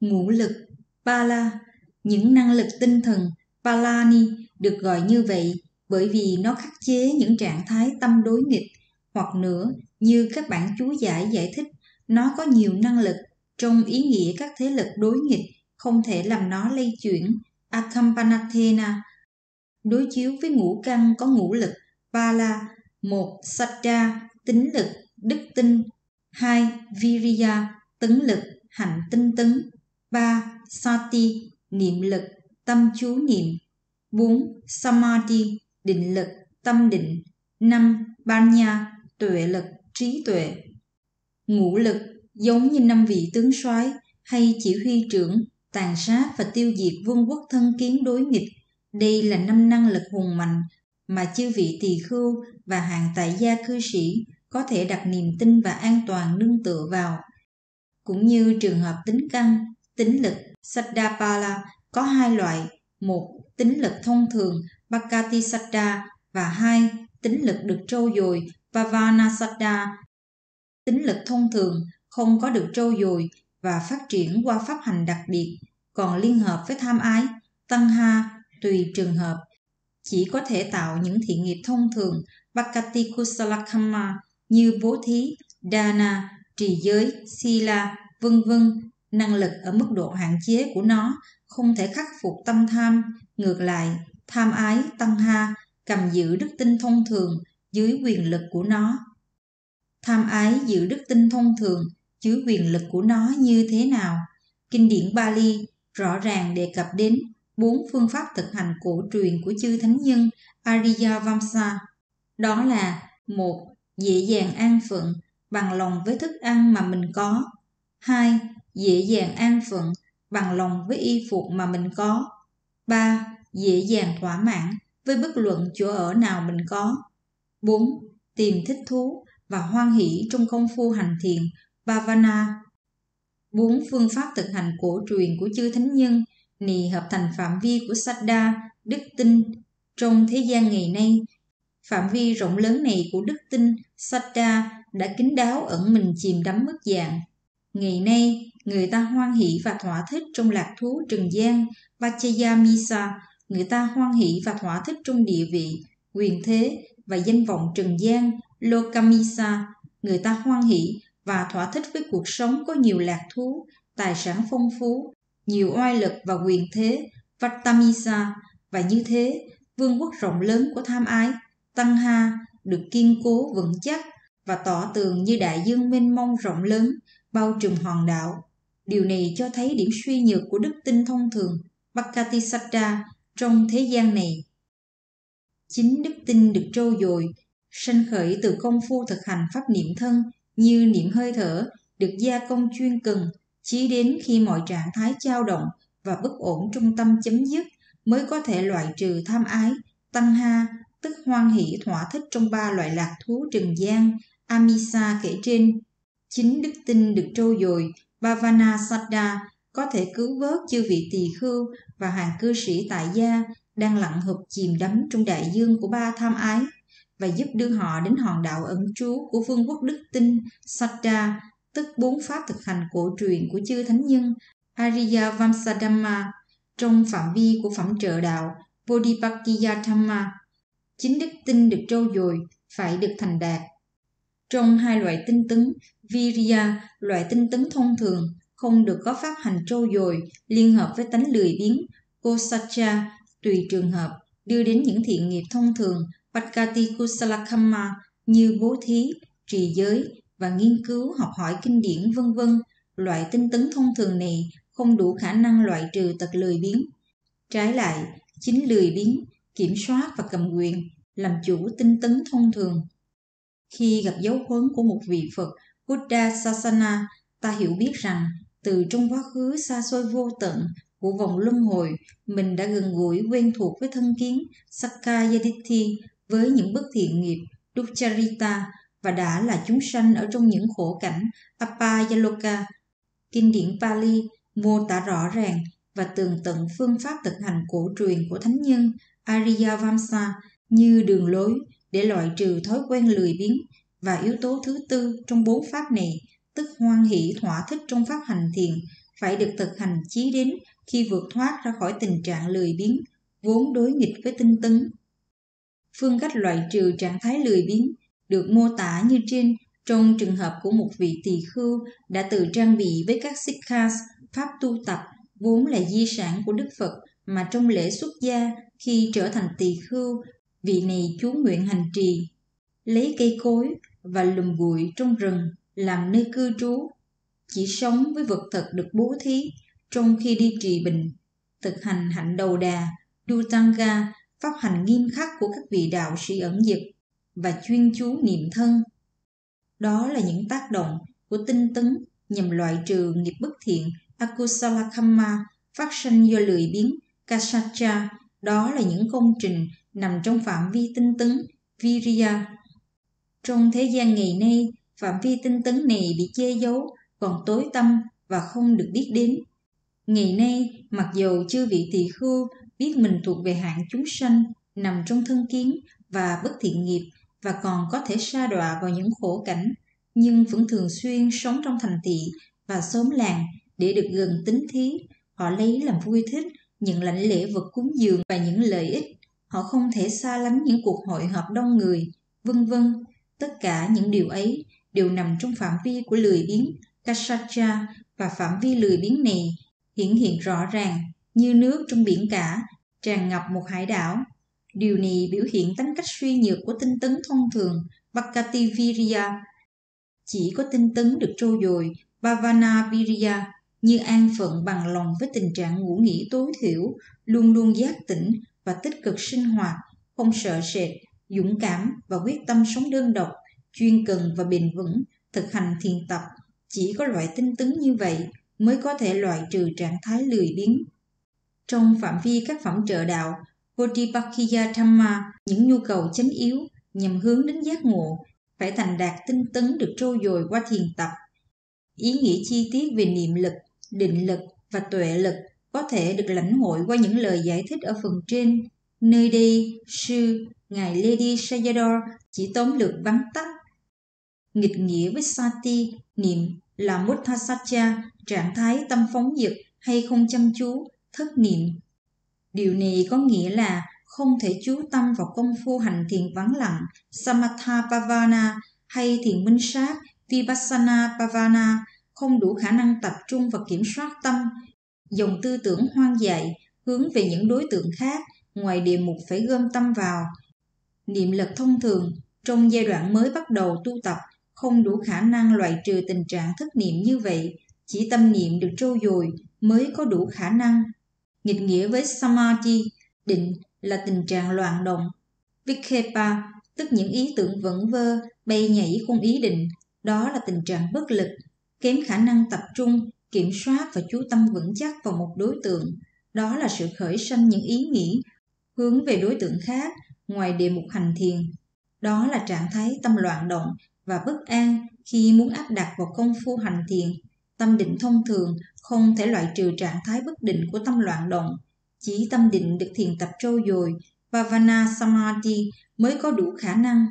Ngũ lực Pala. Những năng lực tinh thần Palani được gọi như vậy bởi vì nó khắc chế những trạng thái tâm đối nghịch, hoặc nữa, như các bản chú giải giải thích, nó có nhiều năng lực trong ý nghĩa các thế lực đối nghịch không thể làm nó lay chuyển. Akampanatena đối chiếu với ngũ căn có ngũ lực Pala: 1. Saddha, tính lực, đức tin; 2. Viriya, tấn lực, hạnh tinh tấn; 3. Sati, niệm lực, tâm chú niệm; 4. Samadhi, định lực, tâm định; 5. Panya, tuệ lực, trí tuệ. Ngũ lực giống như 5 vị tướng soái hay chỉ huy trưởng tàn sát và tiêu diệt vương quốc thân kiến đối nghịch. Đây là 5 năng lực hùng mạnh mà chư vị tỳ khưu và hạng tại gia cư sĩ có thể đặt niềm tin và an toàn nương tựa vào. Cũng như trường hợp tính căn, tính lực Saddhapala có 2 loại: 1. Tính lực thông thường Bhakati Saddha, và 2. Tính lực được trau dồi Pavana Saddha. Tính lực thông thường không có được trau dồi và phát triển qua pháp hành đặc biệt, còn liên hợp với tham ái Tanha tùy trường hợp, chỉ có thể tạo những thiện nghiệp thông thường Bhakati Kusala Kamma như bố thí, Dana, trì giới, Sila, vân vân. Năng lực ở mức độ hạn chế của nó không thể khắc phục tâm tham. Ngược lại, tham ái Tanha cầm giữ đức tin thông thường dưới quyền lực của nó. Tham ái giữ đức tin thông thường dưới quyền lực của nó như thế nào? Kinh điển Bali rõ ràng đề cập đến 4 phương pháp thực hành cổ truyền của chư thánh nhân Ariya Vamsa. Đó là: 1. Dễ dàng an phận bằng lòng với thức ăn mà mình có. 2. Dễ dàng an phận bằng lòng với y phục mà mình có. 3. Dễ dàng thỏa mãn với bất luận chỗ ở nào mình có. 4. Tìm thích thú và hoan hỷ trong công phu hành thiền Bhavana. 4 phương pháp thực hành cổ truyền của chư thánh nhân này hợp thành phạm vi của Saddha, đức tin. Trong thế gian ngày nay, phạm vi rộng lớn này của đức tin Saddha đã kín đáo ẩn mình chìm đắm mất dạng. Ngày nay, người ta hoan hỷ và thỏa thích trong lạc thú trần gian Vachayamisa, người ta hoan hỷ và thỏa thích trong địa vị, quyền thế và danh vọng trần gian Lokamisa, người ta hoan hỷ và thỏa thích với cuộc sống có nhiều lạc thú, tài sản phong phú, nhiều oai lực và quyền thế Vattamisa, và như thế, vương quốc rộng lớn của tham ái Tanha được kiên cố vững chắc và tỏ tường như đại dương mênh mông rộng lớn bao trùm hòn đảo. Điều này cho thấy điểm suy nhược của đức tin thông thường Bhakati Saddha trong thế gian này. Chính đức tin được trau dồi, sanh khởi từ công phu thực hành pháp niệm thân như niệm hơi thở, được gia công chuyên cần, chí đến khi mọi trạng thái dao động và bất ổn trong tâm chấm dứt, mới có thể loại trừ tham ái Tanha, tức hoan hỷ thỏa thích trong 3 loại lạc thú trần gian Amisa kể trên. Chính đức tin được trau dồi Bhavana Saddha có thể cứu vớt chư vị tỳ khưu và hàng cư sĩ tại gia đang lặng hụp chìm đắm trong đại dương của 3 tham ái, và giúp đưa họ đến hòn đảo ẩn trú của vương quốc đức tin Saddha, tức 4 pháp thực hành cổ truyền của chư thánh nhân Ariya Vamsadhamma trong phạm vi của phẩm trợ đạo Bodhipakkhiyadhamma. Chính đức tin được trau dồi phải được thành đạt. Trong 2 loại tinh tấn, Viriya, loại tinh tấn thông thường, không được có pháp hành trau dồi liên hợp với tánh lười biếng Kosacha, tùy trường hợp, đưa đến những thiện nghiệp thông thường Bhakati Kusala Kamma như bố thí, trì giới và nghiên cứu học hỏi kinh điển vân vân. Loại tinh tấn thông thường này không đủ khả năng loại trừ tật lười biếng. Trái lại, chính lười biếng, kiểm soát và cầm quyền làm chủ tinh tấn thông thường. Khi gặp dấu huấn của một vị Phật Buddha Sasana, ta hiểu biết rằng từ trong quá khứ xa xôi vô tận của vòng luân hồi, mình đã gần gũi quen thuộc với thân kiến Sakkayaditthi, với những bất thiện nghiệp Duccharita, và đã là chúng sanh ở trong những khổ cảnh Apayaloka. Kinh điển Pali mô tả rõ ràng và tường tận phương pháp thực hành cổ truyền của thánh nhân Ariya Vamsa như đường lối để loại trừ thói quen lười biếng, và yếu tố thứ tư trong 4 pháp này, tức hoan hỷ thỏa thích trong pháp hành thiền, phải được thực hành chí đến khi vượt thoát ra khỏi tình trạng lười biếng, vốn đối nghịch với tinh tấn. Phương cách loại trừ trạng thái lười biếng được mô tả như trên trong trường hợp của một vị tỳ khưu đã tự trang bị với các sikkha, pháp tu tập, vốn là di sản của Đức Phật mà trong lễ xuất gia khi trở thành tỳ khưu, vị này chú nguyện hành trì, lấy cây cối và lùm bụi trong rừng làm nơi cư trú, chỉ sống với vật thực được bố thí trong khi đi trì bình, thực hành hạnh đầu đà, Dhutanga, pháp hành nghiêm khắc của các vị đạo sĩ ẩn dật và chuyên chú niệm thân. Đó là những tác động của tinh tấn nhằm loại trừ nghiệp bất thiện akusala kamma phát sinh do lười biếng kasacha. Đó là những công trình nằm trong phạm vi tinh tấn viriya. Trong thế gian ngày nay, phạm vi tinh tấn này bị che giấu, còn tối tăm và không được biết đến. Ngày nay, mặc dầu chư vị tỳ khưu biết mình thuộc về hạng chúng sanh nằm trong thân kiến và bất thiện nghiệp và còn có thể sa đọa vào những khổ cảnh, nhưng vẫn thường xuyên sống trong thành thị và xóm làng để được gần tín thí. Họ lấy làm vui thích những lãnh lễ vật cúng dường và những lợi ích. Họ không thể xa lánh những cuộc hội họp đông người, vân vân. Tất cả những điều ấy đều nằm trong phạm vi của lười biếng kasacha, và phạm vi lười biếng này hiển hiện rõ ràng như nước trong biển cả tràn ngập một hải đảo. Điều này biểu hiện tính cách suy nhược của tinh tấn thông thường Bhakati Viriya. Chỉ có tinh tấn được trau dồi Bhavana Viriya như an phận bằng lòng với tình trạng ngủ nghỉ tối thiểu, luôn luôn giác tỉnh và tích cực sinh hoạt, không sợ sệt, dũng cảm và quyết tâm sống đơn độc, chuyên cần và bền vững, thực hành thiền tập. Chỉ có loại tinh tấn như vậy mới có thể loại trừ trạng thái lười biếng. Trong phạm vi các phẩm trợ đạo Bodhipakkhya Dhamma, những nhu cầu chánh yếu nhằm hướng đến giác ngộ phải thành đạt tinh tấn được trau dồi qua thiền tập. Ý nghĩa chi tiết về niệm lực, định lực và tuệ lực có thể được lãnh hội qua những lời giải thích ở phần trên. Nơi đây, sư Ngài Ledi Sayadaw chỉ tóm lược vắn tắt. Nghịch nghĩa với sati, niệm là mutthasacha, trạng thái tâm phóng dật hay không chăm chú, thất niệm. Điều này có nghĩa là không thể chú tâm vào công phu hành thiền vắng lặng, samatha bhavana, hay thiền minh sát, vipassana bhavana, không đủ khả năng tập trung và kiểm soát tâm. Dòng tư tưởng hoang dại hướng về những đối tượng khác ngoài đề mục phải gom tâm vào. Niệm lực thông thường trong giai đoạn mới bắt đầu tu tập không đủ khả năng loại trừ tình trạng thất niệm như vậy. Chỉ tâm niệm được trau dồi mới có đủ khả năng. Nghịch nghĩa với samadhi, định là tình trạng loạn động. Vikshepa, tức những ý tưởng vẩn vơ, bay nhảy không ý định, đó là tình trạng bất lực, kém khả năng tập trung, kiểm soát và chú tâm vững chắc vào một đối tượng. Đó là sự khởi sanh những ý nghĩ hướng về đối tượng khác ngoài đề mục hành thiền. Đó là trạng thái tâm loạn động và bất an khi muốn áp đặt vào công phu hành thiền. Tâm định thông thường không thể loại trừ trạng thái bất định của tâm loạn động. Chỉ tâm định được thiền tập trau dồi, Bhavana Samadhi, mới có đủ khả năng.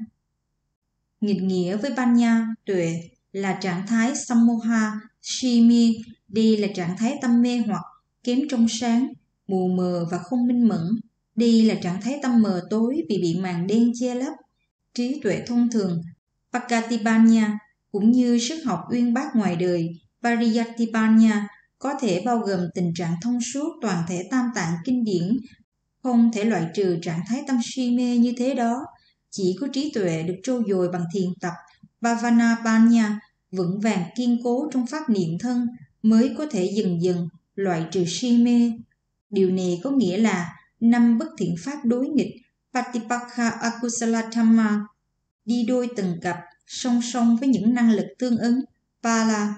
Nghịch nghĩa với Panya, tuệ, là trạng thái Sammoha, Shimi. Đây là trạng thái tâm mê hoặc, kém trong sáng, mù mờ và không minh mẫn. Đây là trạng thái tâm mờ tối vì bị màn đen che lấp. Trí tuệ thông thường, Pakatipanya, cũng như sức học uyên bác ngoài đời, Pariyatipanya, có thể bao gồm tình trạng thông suốt toàn thể tam tạng kinh điển. Không thể loại trừ trạng thái tâm si mê như thế đó. Chỉ có trí tuệ được trau dồi bằng thiền tập Bhavanapanya, vững vàng kiên cố trong pháp niệm thân, mới có thể dần dần loại trừ si mê. Điều này có nghĩa là 5 bất thiện pháp đối nghịch Patipakha Akusala Dhamma đi đôi từng cặp song song với những năng lực tương ứng Pala.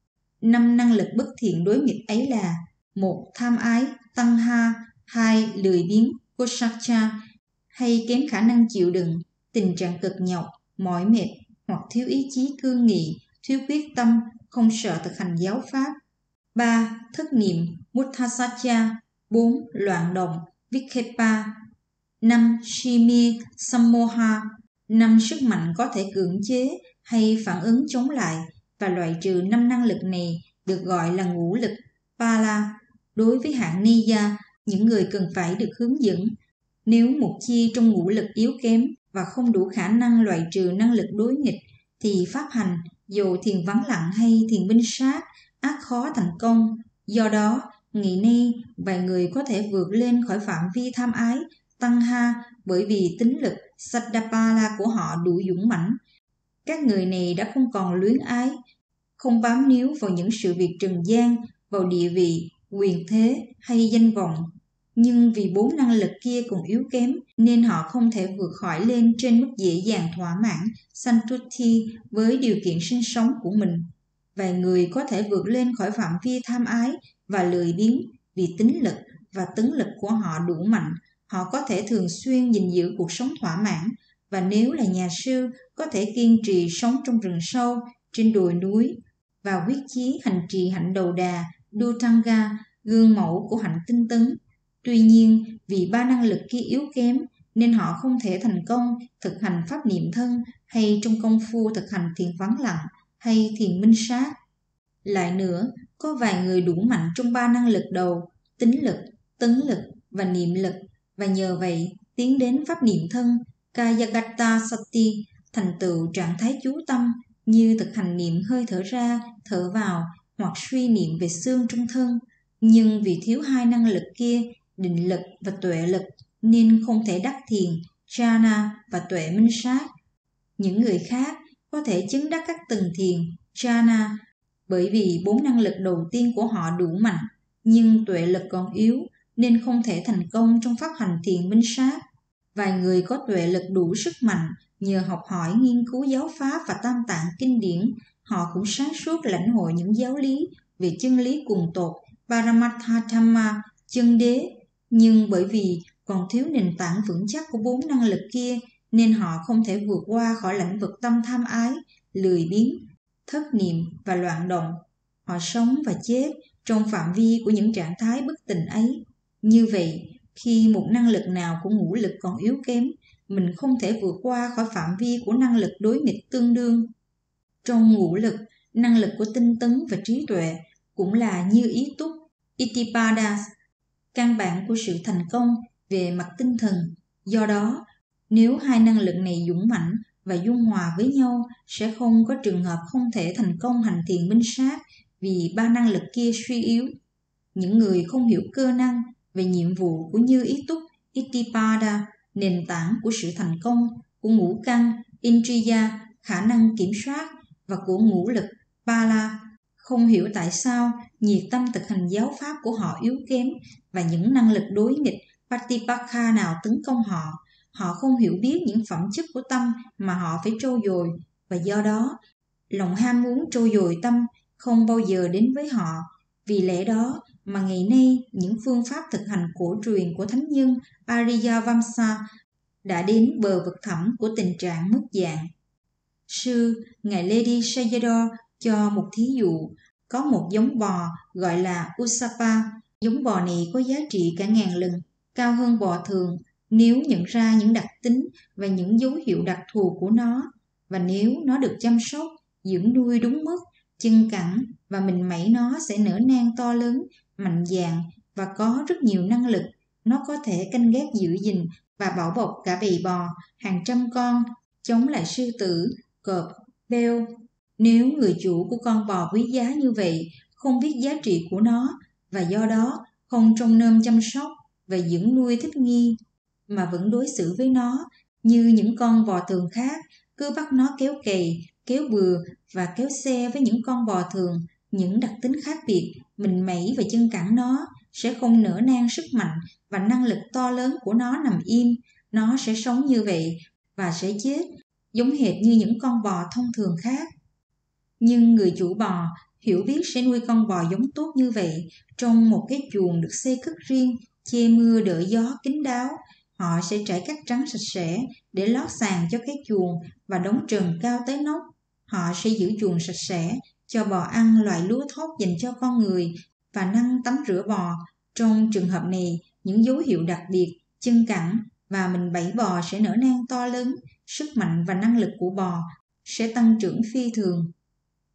5 năng lực bất thiện đối nghịch ấy là: 1. Tham ái, Tanha. 2. Lười biếng, Kosacha, hay kém khả năng chịu đựng, tình trạng cực nhọc, mỏi mệt hoặc thiếu ý chí cương nghị, thiếu quyết tâm, không sợ thực hành giáo pháp. 3. Thất niệm, Mutthasacha. 4. Loạn động, Vikshepa. 5. Shimi, Sammoha. 5 sức mạnh có thể cưỡng chế hay phản ứng chống lại, và loại trừ 5 năng lực này được gọi là ngũ lực Pala. Đối với hạng Niya, những người cần phải được hướng dẫn. Nếu một chi trong ngũ lực yếu kém và không đủ khả năng loại trừ năng lực đối nghịch, thì pháp hành, dù thiền vắng lặng hay thiền minh sát, ắt khó thành công. Do đó, ngày nay, vài người có thể vượt lên khỏi phạm vi tham ái, tăng ha, bởi vì tính lực Saddapala của họ đủ dũng mãnh. Các người này đã không còn luyến ái, không bám níu vào những sự việc trần gian, vào địa vị, quyền thế hay danh vọng. Nhưng vì 4 năng lực kia còn yếu kém nên họ không thể vượt khỏi lên trên mức dễ dàng thỏa mãn Santuti với điều kiện sinh sống của mình. Vài người có thể vượt lên khỏi phạm vi tham ái và lười biếng vì tính lực và tấn lực của họ đủ mạnh. Họ có thể thường xuyên gìn giữ cuộc sống thỏa mãn, và nếu là nhà sư có thể kiên trì sống trong rừng sâu, trên đồi núi và quyết chí hành trì hạnh đầu đà, Dhutanga, gương mẫu của hạnh tinh tấn. Tuy nhiên, vì 3 năng lực kia yếu kém nên họ không thể thành công thực hành pháp niệm thân hay trong công phu thực hành thiền vắng lặng hay thiền minh sát. Lại nữa, có vài người đủ mạnh trong 3 năng lực đầu, tính lực, tấn lực và niệm lực, và nhờ vậy tiến đến pháp niệm thân Kayagata Sati, thành tựu trạng thái chú tâm như thực hành niệm hơi thở ra, thở vào hoặc suy niệm về xương trong thân. Nhưng vì thiếu 2 năng lực kia, định lực và tuệ lực, nên không thể đắc thiền, jhana và tuệ minh sát. Những người khác có thể chứng đắc các tầng thiền, jhana, bởi vì 4 năng lực đầu tiên của họ đủ mạnh, nhưng tuệ lực còn yếu nên không thể thành công trong pháp hành thiền minh sát. Vài người có tuệ lực đủ sức mạnh nhờ học hỏi nghiên cứu giáo pháp và tam tạng kinh điển, họ cũng sáng suốt lãnh hội những giáo lý về chân lý cùng tột, Paramatha Dhamma, chân đế. Nhưng bởi vì còn thiếu nền tảng vững chắc của 4 năng lực kia nên họ không thể vượt qua khỏi lãnh vực tâm tham ái, lười biếng, thất niệm và loạn động. Họ sống và chết trong phạm vi của những trạng thái bất tịnh ấy. Như vậy, khi một năng lực nào của ngũ lực còn yếu kém, mình không thể vượt qua khỏi phạm vi của năng lực đối nghịch tương đương. Trong ngũ lực, năng lực của tinh tấn và trí tuệ cũng là như ý túc, Itipada, căn bản của sự thành công về mặt tinh thần. Do đó, nếu 2 năng lực này dũng mãnh và dung hòa với nhau, sẽ không có trường hợp không thể thành công hành thiền minh sát vì 3 năng lực kia suy yếu. Những người không hiểu cơ năng về nhiệm vụ của như ý túc, Itipada, nền tảng của sự thành công, của ngũ căn, Indriya, khả năng kiểm soát, và của ngũ lực, Pala, không hiểu tại sao nhiệt tâm thực hành giáo pháp của họ yếu kém và những năng lực đối nghịch, Patipakha nào tấn công họ. Họ không hiểu biết những phẩm chất của tâm mà họ phải trau dồi, và do đó, lòng ham muốn trau dồi tâm không bao giờ đến với họ. Vì lẽ đó mà ngày nay những phương pháp thực hành cổ truyền của thánh nhân Ariyavamsa đã đến bờ vực thẳm của tình trạng mất dạng. Sư, Ngài Ledi Sayadaw cho một thí dụ, có một giống bò gọi là Usapa. Giống bò này có giá trị cả ngàn lần, cao hơn bò thường nếu nhận ra những đặc tính và những dấu hiệu đặc thù của nó, và nếu nó được chăm sóc, dưỡng nuôi đúng mức, chân cẳng và mình mẩy, nó sẽ nở nang to lớn, mạnh dạn và có rất nhiều năng lực. Nó có thể canh gác giữ gìn và bảo bọc cả bầy bò, hàng trăm con, chống lại sư tử, cọp, beo. Nếu người chủ của con bò quý giá như vậy không biết giá trị của nó và do đó không trông nom chăm sóc và dưỡng nuôi thích nghi, mà vẫn đối xử với nó như những con bò thường khác, cứ bắt nó kéo cày, kéo bừa và kéo xe với những con bò thường, những đặc tính khác biệt, mình mẩy và chân cẳng, nó sẽ không nở nang sức mạnh và năng lực to lớn của nó nằm im. Nó sẽ sống như vậy và sẽ chết, giống hệt như những con bò thông thường khác. Nhưng người chủ bò hiểu biết sẽ nuôi con bò giống tốt như vậy trong một cái chuồng được xây cất riêng, che mưa đỡ gió kín đáo. Họ sẽ trải cát trắng sạch sẽ để lót sàn cho cái chuồng và đóng trần cao tới nóc. Họ sẽ giữ chuồng sạch sẽ, cho bò ăn loại lúa thóc dành cho con người và năng tắm rửa bò. Trong trường hợp này, những dấu hiệu đặc biệt, chân cẳng và mình bẫy bò sẽ nở nang to lớn, sức mạnh và năng lực của bò sẽ tăng trưởng phi thường.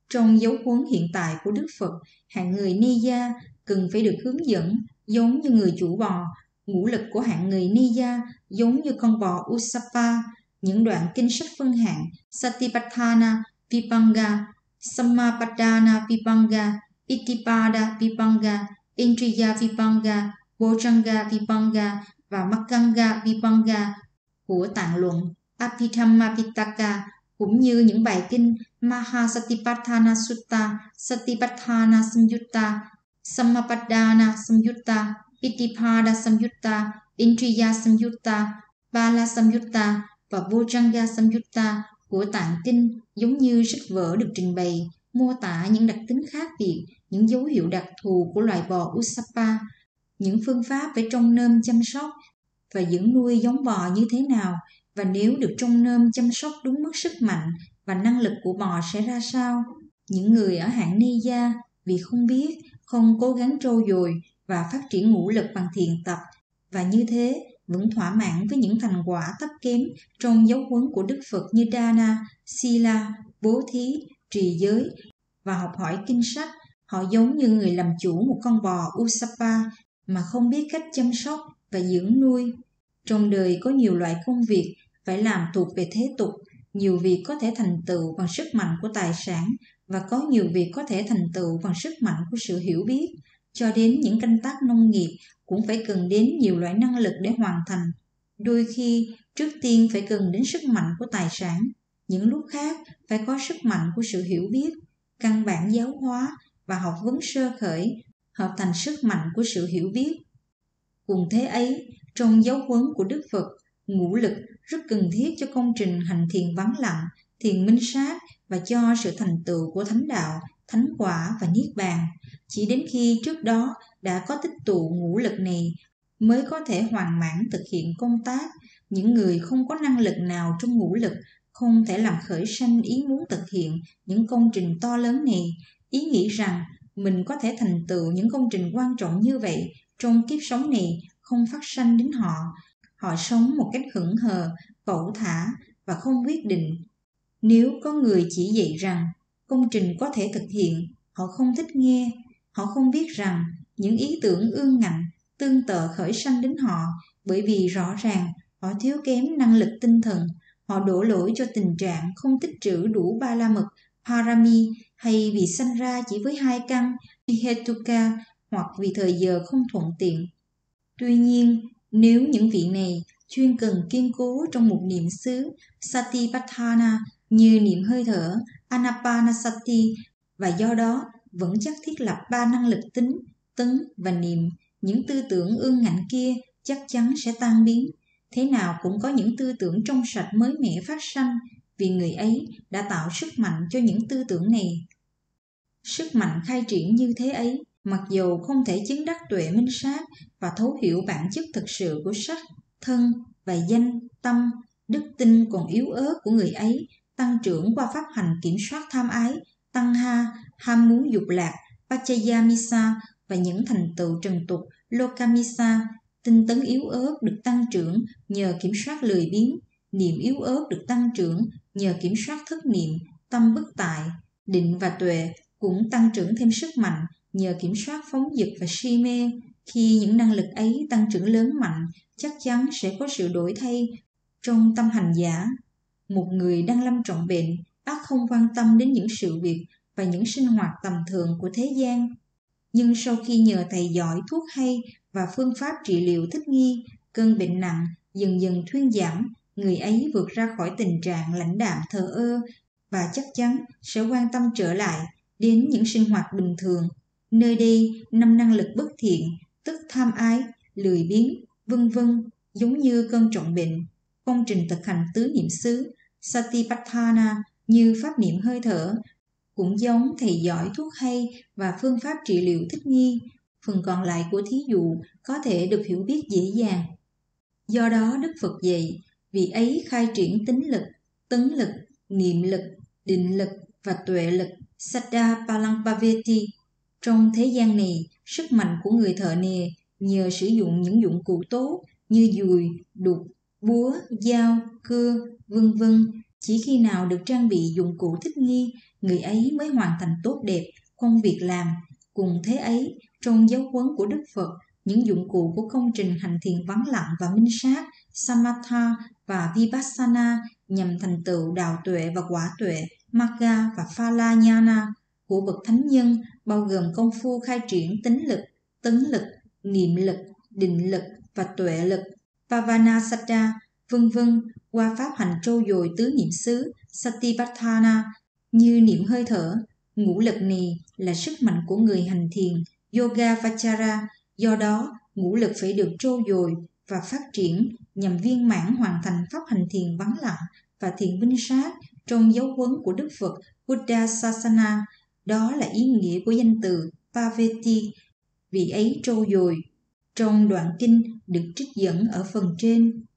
Trong giáo huấn hiện tại của Đức Phật, hạng người Niya cần phải được hướng dẫn giống như người chủ bò. Ngũ lực của hạng người Niya giống như con bò Usapa. Những đoạn kinh sách phân hạng Satipatthana Vibhanga, Sammapadana Vibhanga, Itipada Vibhanga, Indriya Vibhanga, Bojjhanga Vibhanga và Makkanga Vibhanga của tạng luận Abhidhamma Pitaka, cũng như những bài kinh Mahasatipatthana Sutta, Satipatthana Samyutta, Sammapadana Samyutta, Itipada Samyutta, Indriya Samyutta, Bala Samyutta và Bojjhanga Samyutta của tạng kinh, giống như sách vở được trình bày, mô tả những đặc tính khác biệt, những dấu hiệu đặc thù của loài bò Usapa, những phương pháp phải trông nom chăm sóc và dưỡng nuôi giống bò như thế nào, và nếu được trông nom chăm sóc đúng mức sức mạnh và năng lực của bò sẽ ra sao. Những người ở hạng Niya vì không biết, không cố gắng trau dồi và phát triển ngũ lực bằng thiền tập, và như thế vẫn thỏa mãn với những thành quả thấp kém trong giáo huấn của Đức Phật như Dana, Sila, bố thí, trì giới và học hỏi kinh sách. Họ giống như người làm chủ một con bò Usapa mà không biết cách chăm sóc và dưỡng nuôi. Trong đời có nhiều loại công việc phải làm thuộc về thế tục, nhiều việc có thể thành tựu bằng sức mạnh của tài sản, và có nhiều việc có thể thành tựu bằng sức mạnh của sự hiểu biết. Cho đến những canh tác nông nghiệp cũng phải cần đến nhiều loại năng lực để hoàn thành. Đôi khi, trước tiên phải cần đến sức mạnh của tài sản, những lúc khác phải có sức mạnh của sự hiểu biết. Căn bản giáo hóa và học vấn sơ khởi hợp thành sức mạnh của sự hiểu biết. Cùng thế ấy, trong giáo huấn của Đức Phật, ngũ lực rất cần thiết cho công trình hành thiền vắng lặng, thiền minh sát và cho sự thành tựu của thánh đạo, thánh quả và niết bàn. Chỉ đến khi trước đó đã có tích tụ ngũ lực này mới có thể hoàn mãn thực hiện công tác. Những người không có năng lực nào trong ngũ lực không thể làm khởi sanh ý muốn thực hiện những công trình to lớn này. Ý nghĩ rằng mình có thể thành tựu những công trình quan trọng như vậy trong kiếp sống này không phát sanh đến họ. Họ sống một cách hững hờ, cẩu thả và không quyết định. Nếu có người chỉ dạy rằng công trình có thể thực hiện, họ không thích nghe. Họ không biết rằng những ý tưởng ương ngạnh, tương tự khởi sanh đến họ, bởi vì rõ ràng họ thiếu kém năng lực tinh thần. Họ đổ lỗi cho tình trạng không tích trữ đủ ba la mật, parami, hay vì sanh ra chỉ với 2 căn, vihetuka, hoặc vì thời giờ không thuận tiện. Tuy nhiên, nếu những vị này chuyên cần kiên cố trong một niệm xứ Satipatthana như niệm hơi thở, Anapanasati, và do đó vẫn chắc thiết lập 3 năng lực tính, tấn và niệm, những tư tưởng ương ngạnh kia chắc chắn sẽ tan biến. Thế nào cũng có những tư tưởng trong sạch mới mẻ phát sanh, vì người ấy đã tạo sức mạnh cho những tư tưởng này. Sức mạnh khai triển như thế ấy, mặc dầu không thể chứng đắc tuệ minh sát và thấu hiểu bản chất thực sự của sắc, thân và danh, tâm, đức tin còn yếu ớt của người ấy tăng trưởng qua pháp hành kiểm soát tham ái, tăng ha, ham muốn dục lạc, pachayamisa và những thành tựu trần tục, lokamisa. Tinh tấn yếu ớt được tăng trưởng nhờ kiểm soát lười biếng, niệm yếu ớt được tăng trưởng nhờ kiểm soát thức niệm, tâm bất tại, định và tuệ cũng tăng trưởng thêm sức mạnh nhờ kiểm soát phóng dật và si mê. Khi những năng lực ấy tăng trưởng lớn mạnh, chắc chắn sẽ có sự đổi thay trong tâm hành giả. Một người đang lâm trọng bệnh, ắt không quan tâm đến những sự việc và những sinh hoạt tầm thường của thế gian. Nhưng sau khi nhờ thầy giỏi thuốc hay và phương pháp trị liệu thích nghi, cơn bệnh nặng dần dần thuyên giảm, người ấy vượt ra khỏi tình trạng lãnh đạm thờ ơ và chắc chắn sẽ quan tâm trở lại đến những sinh hoạt bình thường. Nơi đây 5 năng lực bất thiện, tức tham ái, lười biếng, vân vân, giống như cơn trọng bệnh. Công trình thực hành tứ niệm xứ Satipatthana như pháp niệm hơi thở, cũng giống thầy giỏi thuốc hay và phương pháp trị liệu thích nghi. Phần còn lại của thí dụ có thể được hiểu biết dễ dàng. Do đó Đức Phật dạy, vị ấy khai triển tín lực, tấn lực, niệm lực, định lực và tuệ lực, Saddha Palampaveti. Trong thế gian này, sức mạnh của người thợ nề nhờ sử dụng những dụng cụ tốt như dùi, đục, búa, dao, cưa, vân vân, Chỉ khi nào được trang bị dụng cụ thích nghi, người ấy mới hoàn thành tốt đẹp công việc làm. Cùng thế ấy, trong giáo huấn của Đức Phật, những dụng cụ của công trình hành thiền vắng lặng và minh sát, Samatha và Vipassana nhằm thành tựu đạo tuệ và quả tuệ, Magga và Phala Nhana của bậc thánh nhân, bao gồm công phu khai triển tính lực, tấn lực, niệm lực, định lực và tuệ lực, Pavanasada, vân vân, qua pháp hành trau dồi tứ niệm xứ, Satipatthana, như niệm hơi thở. Ngũ lực này là sức mạnh của người hành thiền, Yoga Vajra, do đó ngũ lực phải được trau dồi và phát triển nhằm viên mãn hoàn thành pháp hành thiền vắng lặng và thiền minh sát trong giáo huấn của Đức Phật Buddha Sasana. Đó là ý nghĩa của danh từ Paveti, vị ấy trau dồi, trong đoạn kinh được trích dẫn ở phần trên.